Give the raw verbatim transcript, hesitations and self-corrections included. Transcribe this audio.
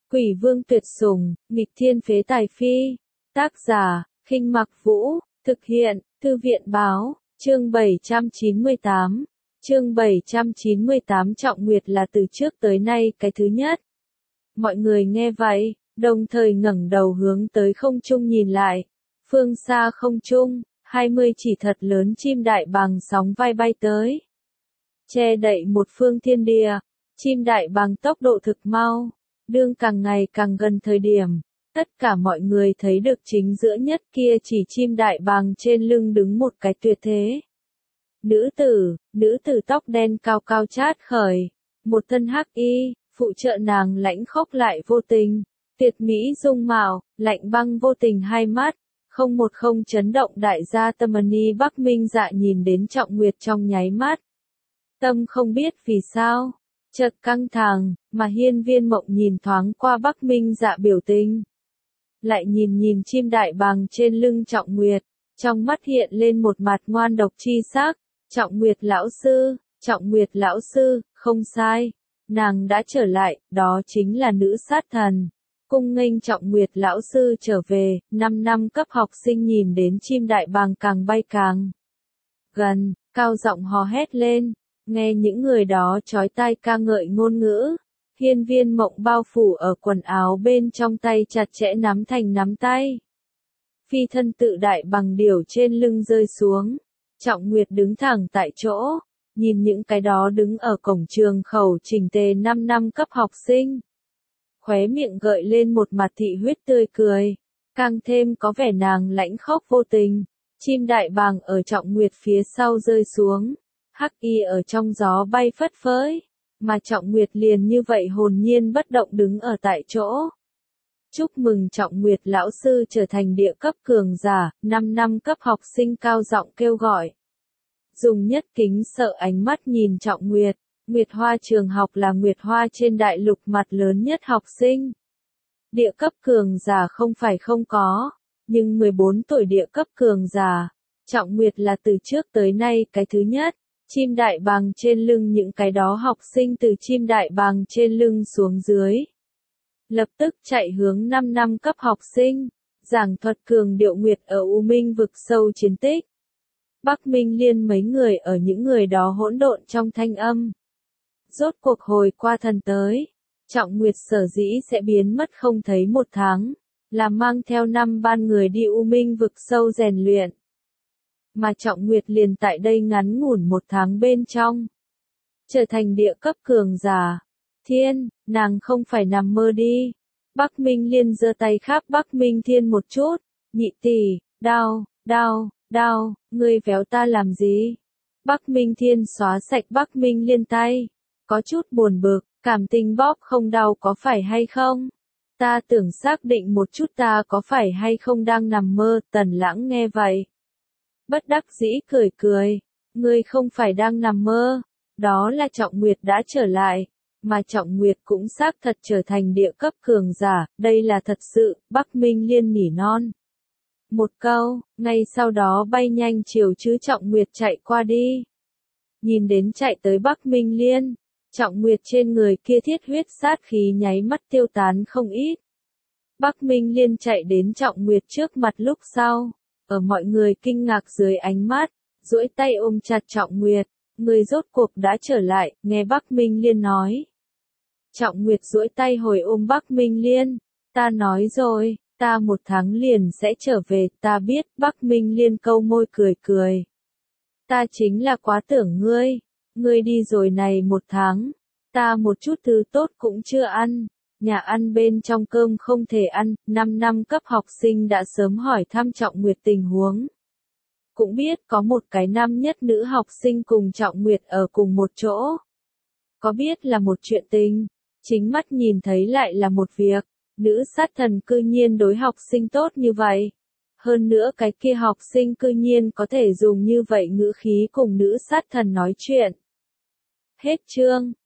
Quỷ vương tuyệt sủng, nghịch thiên phế tài phi. Tác giả, Khinh Mặc Vũ, thực hiện, Thư viện báo, chương bảy trăm chín mươi tám. Chương bảy trăm chín mươi tám Trọng Nguyệt là từ trước tới nay cái thứ nhất. Mọi người nghe vậy, đồng thời ngẩng đầu hướng tới không trung nhìn lại. Phương xa không trung, hai mươi chỉ thật lớn chim đại bàng sóng vai bay tới. Che đậy một phương thiên địa, chim đại bàng tốc độ thực mau, đương càng ngày càng gần thời điểm. Tất cả mọi người thấy được chính giữa nhất kia chỉ chim đại bàng trên lưng đứng một cái tuyệt thế. Nữ tử, nữ tử tóc đen cao cao chát khởi, một thân hắc y, phụ trợ nàng lãnh khốc lại vô tình, tuyệt mỹ dung mạo, lạnh băng vô tình hai mắt, không một không chấn động đại gia tâm ni Bắc Minh Dạ nhìn đến Trọng Nguyệt trong nháy mắt. Tâm không biết vì sao, chợt căng thẳng, mà Hiên Viên Mộng nhìn thoáng qua Bắc Minh Dạ biểu tình. Lại nhìn nhìn chim đại bàng trên lưng Trọng Nguyệt, trong mắt hiện lên một mặt ngoan độc chi sắc. Trọng Nguyệt lão sư, Trọng Nguyệt lão sư, không sai, nàng đã trở lại, đó chính là nữ sát thần. Cung nghênh Trọng Nguyệt lão sư trở về, năm năm cấp học sinh nhìn đến chim đại bàng càng bay càng gần, cao giọng hò hét lên, nghe những người đó chói tai ca ngợi ngôn ngữ. Hiên Viên Mộng bao phủ ở quần áo bên trong tay chặt chẽ nắm thành nắm tay. Phi thân tự đại bằng điểu trên lưng rơi xuống. Trọng Nguyệt đứng thẳng tại chỗ, nhìn những cái đó đứng ở cổng trường khẩu chỉnh tề năm năm cấp học sinh. Khóe miệng gợi lên một mặt thị huyết tươi cười, càng thêm có vẻ nàng lãnh khốc vô tình. Chim đại bàng ở Trọng Nguyệt phía sau rơi xuống, hắc y ở trong gió bay phất phới, mà Trọng Nguyệt liền như vậy hồn nhiên bất động đứng ở tại chỗ. Chúc mừng Trọng Nguyệt lão sư trở thành địa cấp cường giả, năm năm cấp học sinh cao giọng kêu gọi. Dùng nhất kính sợ ánh mắt nhìn Trọng Nguyệt, Nguyệt Hoa trường học là Nguyệt Hoa trên đại lục mặt lớn nhất học sinh. Địa cấp cường giả không phải không có, nhưng mười bốn tuổi địa cấp cường giả, Trọng Nguyệt là từ trước tới nay cái thứ nhất. Chim đại bàng trên lưng những cái đó học sinh từ chim đại bàng trên lưng xuống dưới. Lập tức chạy hướng năm năm cấp học sinh, giảng thuật cường điệu Nguyệt ở U Minh vực sâu chiến tích. Bắc Minh Liên mấy người ở những người đó hỗn độn trong thanh âm. Rốt cuộc hồi qua thần tới, Trọng Nguyệt sở dĩ sẽ biến mất không thấy một tháng, là mang theo năm ban người đi U Minh vực sâu rèn luyện. Mà Trọng Nguyệt liền tại đây ngắn ngủn một tháng bên trong, trở thành địa cấp cường giả. Thiên, nàng không phải nằm mơ đi. Bắc Minh Liên giơ tay khắp Bắc Minh Thiên một chút, nhị tỷ, đau, đau, đau, ngươi véo ta làm gì? Bắc Minh Thiên xóa sạch Bắc Minh Liên tay, có chút buồn bực, cảm tình bóp không đau có phải hay không? Ta tưởng xác định một chút ta có phải hay không đang nằm mơ. Tần Lãng nghe vậy, bất đắc dĩ cười cười, ngươi không phải đang nằm mơ, đó là Trọng Nguyệt đã trở lại, mà Trọng Nguyệt cũng xác thật trở thành địa cấp cường giả, đây là thật sự. Bắc Minh Liên nỉ non một câu, ngay sau đó bay nhanh chiều chứ Trọng Nguyệt chạy qua đi. Nhìn đến chạy tới Bắc Minh Liên, Trọng Nguyệt trên người kia thiết huyết sát khí nháy mắt tiêu tán không ít. Bắc Minh Liên chạy đến Trọng Nguyệt trước mặt lúc sau, ở mọi người kinh ngạc dưới ánh mắt, duỗi tay ôm chặt Trọng Nguyệt, người rốt cuộc đã trở lại, nghe Bắc Minh Liên nói. Trọng Nguyệt duỗi tay hồi ôm Bắc Minh Liên, ta nói rồi, ta một tháng liền sẽ trở về, ta biết. Bắc Minh Liên câu môi cười cười. Ta chính là quá tưởng ngươi, ngươi đi rồi này một tháng, ta một chút thứ tốt cũng chưa ăn, nhà ăn bên trong cơm không thể ăn. Năm năm cấp học sinh đã sớm hỏi thăm Trọng Nguyệt tình huống. Cũng biết có một cái năm nhất nữ học sinh cùng Trọng Nguyệt ở cùng một chỗ. Có biết là một chuyện tình, chính mắt nhìn thấy lại là một việc. Nữ sát thần cư nhiên đối học sinh tốt như vậy. Hơn nữa cái kia học sinh cư nhiên có thể dùng như vậy ngữ khí cùng nữ sát thần nói chuyện. Hết chương.